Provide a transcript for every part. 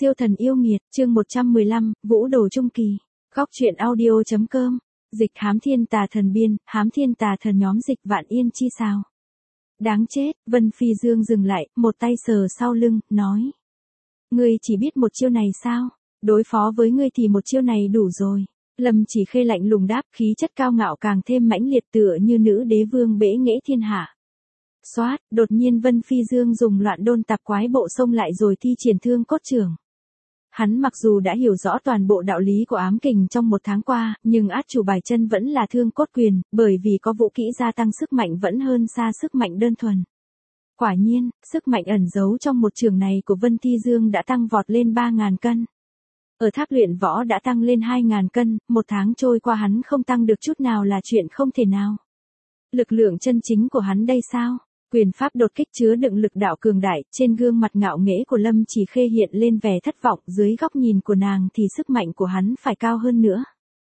Siêu thần yêu nghiệt, chương 115, Vũ Đồ Trung Kỳ. Góc truyện audio.com. Dịch hám thiên tà thần biên, hám thiên tà thần nhóm dịch vạn yên chi sao. Đáng chết, Vân Phi Dương dừng lại, một tay sờ sau lưng, nói. Ngươi chỉ biết một chiêu này sao? Đối phó với ngươi thì một chiêu này đủ rồi. Lâm Chỉ Khê lạnh lùng đáp, khí chất cao ngạo càng thêm mãnh liệt tựa như nữ đế vương bẽ nghễ thiên hạ. Xoát, đột nhiên Vân Phi Dương dùng loạn đôn tạp quái bộ xông lại rồi thi triển thương cốt trưởng. Hắn mặc dù đã hiểu rõ toàn bộ đạo lý của ám kình trong một tháng qua, nhưng át chủ bài chân vẫn là thương cốt quyền, bởi vì có vũ kỹ gia tăng sức mạnh vẫn hơn xa sức mạnh đơn thuần. Quả nhiên, sức mạnh ẩn giấu trong một trường này của Vân Phi Dương đã tăng vọt lên 3.000 cân. Ở tháp luyện võ đã tăng lên 2.000 cân, một tháng trôi qua hắn không tăng được chút nào là chuyện không thể nào. Lực lượng chân chính của hắn đây sao? Quyền pháp đột kích chứa đựng lực đạo cường đại, trên gương mặt ngạo nghễ của Lâm Chỉ Khê hiện lên vẻ thất vọng, dưới góc nhìn của nàng thì sức mạnh của hắn phải cao hơn nữa.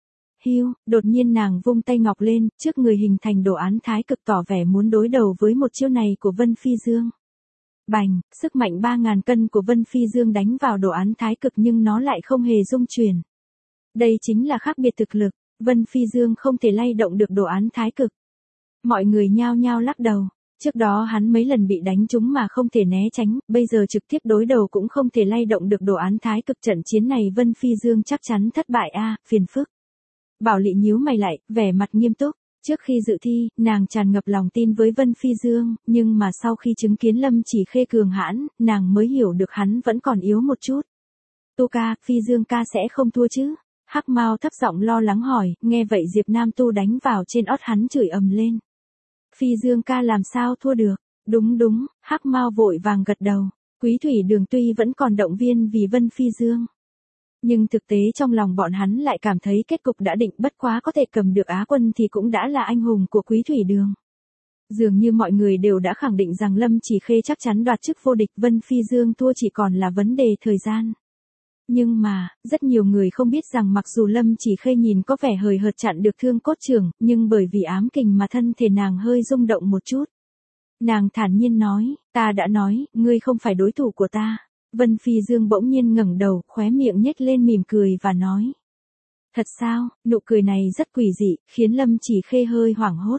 Hiu, đột nhiên nàng vung tay ngọc lên, trước người hình thành đồ án thái cực tỏ vẻ muốn đối đầu với một chiêu này của Vân Phi Dương. Bành, sức mạnh 3.000 cân của Vân Phi Dương đánh vào đồ án thái cực nhưng nó lại không hề rung chuyển. Đây chính là khác biệt thực lực, Vân Phi Dương không thể lay động được đồ án thái cực. Mọi người nhao nhao lắc đầu. Trước đó hắn mấy lần bị đánh trúng mà không thể né tránh, bây giờ trực tiếp đối đầu cũng không thể lay động được đồ án thái cực, trận chiến này Vân Phi Dương chắc chắn thất bại a, phiền phức. Bảo Lị nhíu mày lại, vẻ mặt nghiêm túc. Trước khi dự thi, nàng tràn ngập lòng tin với Vân Phi Dương, nhưng mà sau khi chứng kiến Lâm Chỉ Khê cường hãn, nàng mới hiểu được hắn vẫn còn yếu một chút. Tu ca, Phi Dương ca sẽ không thua chứ? Hắc Mao thấp giọng lo lắng hỏi, nghe vậy Diệp Nam Tu đánh vào trên ót hắn chửi ầm lên. Phi Dương ca làm sao thua được? Đúng, Hắc Mao vội vàng gật đầu. Quý Thủy Đường tuy vẫn còn động viên vì Vân Phi Dương, nhưng thực tế trong lòng bọn hắn lại cảm thấy kết cục đã định, bất quá có thể cầm được Á quân thì cũng đã là anh hùng của Quý Thủy Đường. Dường như mọi người đều đã khẳng định rằng Lâm Chỉ Khê chắc chắn đoạt chức vô địch, Vân Phi Dương thua chỉ còn là vấn đề thời gian. Nhưng mà, rất nhiều người không biết rằng mặc dù Lâm Chỉ Khê nhìn có vẻ hời hợt chặn được thương cốt trưởng, nhưng bởi vì ám kình mà thân thể nàng hơi rung động một chút. Nàng thản nhiên nói, ta đã nói, ngươi không phải đối thủ của ta. Vân Phi Dương bỗng nhiên ngẩng đầu, khóe miệng nhếch lên mỉm cười và nói. Thật sao? Nụ cười này rất quỷ dị, khiến Lâm Chỉ Khê hơi hoảng hốt.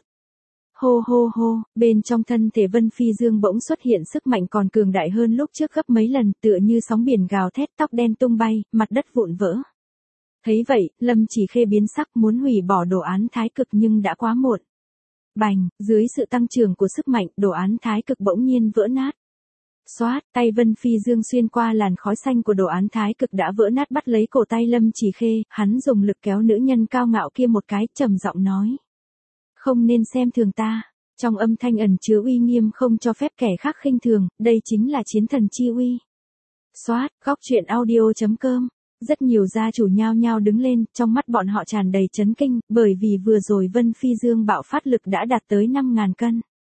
Hô, bên trong thân thể Vân Phi Dương bỗng xuất hiện sức mạnh còn cường đại hơn lúc trước gấp mấy lần, tựa như sóng biển gào thét, tóc đen tung bay, mặt đất vụn vỡ. Thấy vậy, Lâm Chỉ Khê biến sắc muốn hủy bỏ đồ án thái cực nhưng đã quá muộn. Bành, dưới sự tăng trưởng của sức mạnh, đồ án thái cực bỗng nhiên vỡ nát. Xoát, tay Vân Phi Dương xuyên qua làn khói xanh của đồ án thái cực đã vỡ nát bắt lấy cổ tay Lâm Chỉ Khê, hắn dùng lực kéo nữ nhân cao ngạo kia một cái, trầm giọng nói. Không nên xem thường ta. Trong âm thanh ẩn chứa uy nghiêm không cho phép kẻ khác khinh thường, đây chính là chiến thần chi uy. Xoát, góc truyện audio.com. Rất nhiều gia chủ nhao nhao đứng lên, trong mắt bọn họ tràn đầy chấn kinh, bởi vì vừa rồi Vân Phi Dương bạo phát lực đã đạt tới 5.000 cân.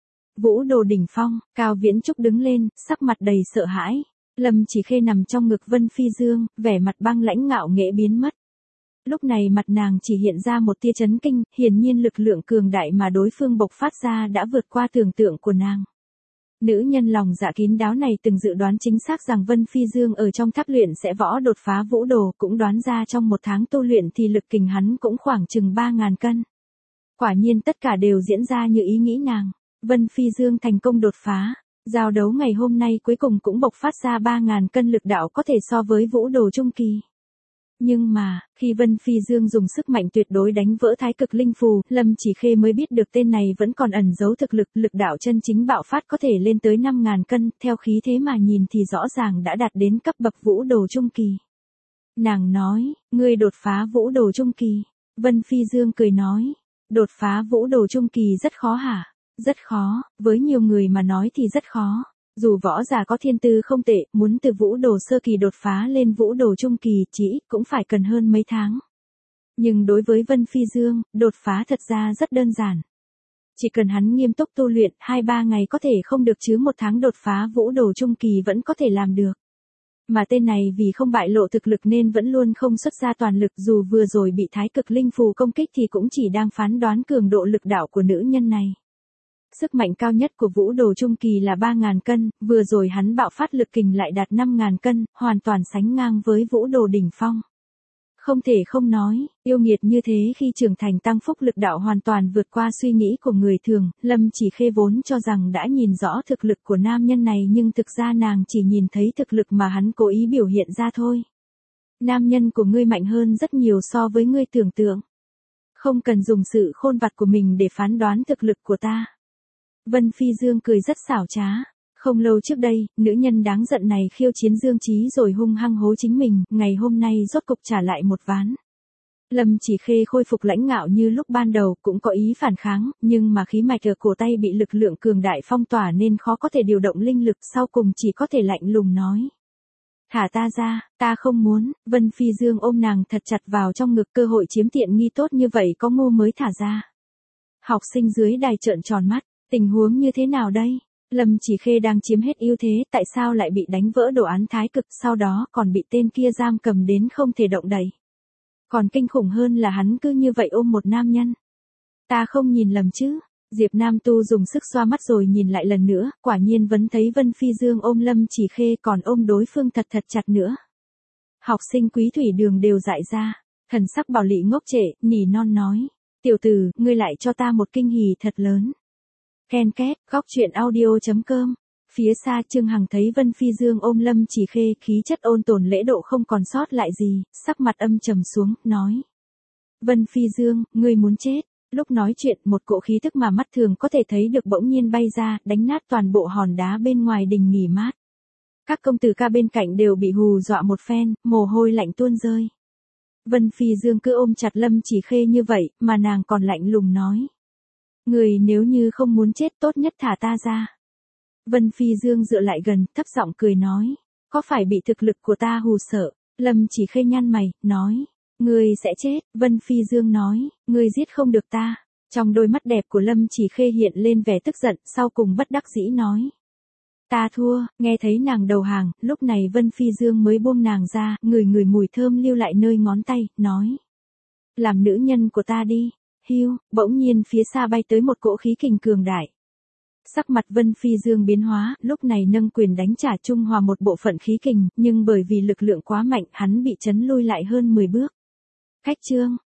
Vũ Đồ đỉnh phong, Cao Viễn Trúc đứng lên, sắc mặt đầy sợ hãi. Lâm Chỉ Khê nằm trong ngực Vân Phi Dương, vẻ mặt băng lãnh ngạo nghễ biến mất. Lúc này mặt nàng chỉ hiện ra một tia chấn kinh, hiển nhiên lực lượng cường đại mà đối phương bộc phát ra đã vượt qua tưởng tượng của nàng. Nữ nhân lòng dạ kín đáo này từng dự đoán chính xác rằng Vân Phi Dương ở trong tháp luyện sẽ võ đột phá vũ đồ, cũng đoán ra trong một tháng tu luyện thì lực kình hắn cũng khoảng chừng 3.000 cân. Quả nhiên tất cả đều diễn ra như ý nghĩ nàng. Vân Phi Dương thành công đột phá. Giao đấu ngày hôm nay cuối cùng cũng bộc phát ra 3.000 cân lực đạo có thể so với vũ đồ trung kỳ. Nhưng mà, khi Vân Phi Dương dùng sức mạnh tuyệt đối đánh vỡ thái cực linh phù, Lâm Chỉ Khê mới biết được tên này vẫn còn ẩn giấu thực lực, lực đạo chân chính bạo phát có thể lên tới 5.000 cân, theo khí thế mà nhìn thì rõ ràng đã đạt đến cấp bậc vũ đồ trung kỳ. Nàng nói, ngươi đột phá vũ đồ trung kỳ. Vân Phi Dương cười nói, đột phá vũ đồ trung kỳ rất khó hả? Rất khó, với nhiều người mà nói thì rất khó. Dù võ giả có thiên tư không tệ, muốn từ vũ đồ sơ kỳ đột phá lên vũ đồ trung kỳ chỉ cũng phải cần hơn mấy tháng. Nhưng đối với Vân Phi Dương, đột phá thật ra rất đơn giản. Chỉ cần hắn nghiêm túc tu luyện, 2-3 ngày có thể không được chứ một tháng đột phá vũ đồ trung kỳ vẫn có thể làm được. Mà tên này vì không bại lộ thực lực nên vẫn luôn không xuất ra toàn lực, dù vừa rồi bị thái cực linh phù công kích thì cũng chỉ đang phán đoán cường độ lực đạo của nữ nhân này. Sức mạnh cao nhất của Vũ Đồ Trung Kỳ là 3.000 cân, vừa rồi hắn bạo phát lực kình lại đạt 5.000 cân, hoàn toàn sánh ngang với Vũ Đồ đỉnh phong. Không thể không nói, yêu nghiệt như thế khi trưởng thành tăng phúc lực đạo hoàn toàn vượt qua suy nghĩ của người thường, Lâm Chỉ Khê vốn cho rằng đã nhìn rõ thực lực của nam nhân này nhưng thực ra nàng chỉ nhìn thấy thực lực mà hắn cố ý biểu hiện ra thôi. Nam nhân của ngươi mạnh hơn rất nhiều so với ngươi tưởng tượng. Không cần dùng sự khôn vặt của mình để phán đoán thực lực của ta. Vân Phi Dương cười rất xảo trá. Không lâu trước đây, nữ nhân đáng giận này khiêu chiến Dương Chí rồi hung hăng hố chính mình, ngày hôm nay rốt cục trả lại một ván. Lâm Chỉ Khê khôi phục lãnh ngạo như lúc ban đầu, cũng có ý phản kháng, nhưng mà khí mạch ở cổ tay bị lực lượng cường đại phong tỏa nên khó có thể điều động linh lực, sau cùng chỉ có thể lạnh lùng nói. Thả ta ra, ta không muốn. Vân Phi Dương ôm nàng thật chặt vào trong ngực, cơ hội chiếm tiện nghi tốt như vậy có ngu mới thả ra. Học sinh dưới đài trợn tròn mắt, tình huống như thế nào đây? Lâm Chỉ Khê đang chiếm hết ưu thế, tại sao lại bị đánh vỡ đồ án thái cực, sau đó còn bị tên kia giam cầm đến không thể động đậy. Còn kinh khủng hơn là hắn cứ như vậy ôm một nam nhân. Ta không nhìn lầm chứ? Diệp Nam Tu dùng sức xoa mắt rồi nhìn lại lần nữa, quả nhiên vẫn thấy Vân Phi Dương ôm Lâm Chỉ Khê còn ôm đối phương thật chặt nữa. Học sinh Quý Thủy Đường đều dại ra, thần sắc Bảo Lị ngốc trệ, nỉ non nói. Tiểu tử, ngươi lại cho ta một kinh hỉ thật lớn. Ken két, góc truyện audio.com. Phía xa Trương Hằng thấy Vân Phi Dương ôm Lâm Chỉ Khê, khí chất ôn tồn lễ độ không còn sót lại gì, sắc mặt âm trầm xuống, nói. Vân Phi Dương, ngươi muốn chết. Lúc nói chuyện, một cỗ khí tức mà mắt thường có thể thấy được bỗng nhiên bay ra, đánh nát toàn bộ hòn đá bên ngoài đình nghỉ mát. Các công tử ca bên cạnh đều bị hù dọa một phen, mồ hôi lạnh tuôn rơi. Vân Phi Dương cứ ôm chặt Lâm Chỉ Khê như vậy, mà nàng còn lạnh lùng nói. Người nếu như không muốn chết tốt nhất thả ta ra. Vân Phi Dương dựa lại gần, thấp giọng cười nói. Có phải bị thực lực của ta hù sợ? Lâm Chỉ Khê nhăn mày, nói. Ngươi sẽ chết, Vân Phi Dương nói, ngươi giết không được ta. Trong đôi mắt đẹp của Lâm Chỉ Khê hiện lên vẻ tức giận, sau cùng bất đắc dĩ nói. Ta thua, nghe thấy nàng đầu hàng, lúc này Vân Phi Dương mới buông nàng ra, ngửi mùi thơm lưu lại nơi ngón tay, nói. Làm nữ nhân của ta đi. Hiu, bỗng nhiên phía xa bay tới một cỗ khí kình cường đại. Sắc mặt Vân Phi Dương biến hóa, lúc này nâng quyền đánh trả trung hòa một bộ phận khí kình, nhưng bởi vì lực lượng quá mạnh, hắn bị chấn lui lại hơn 10 bước. Khách trương,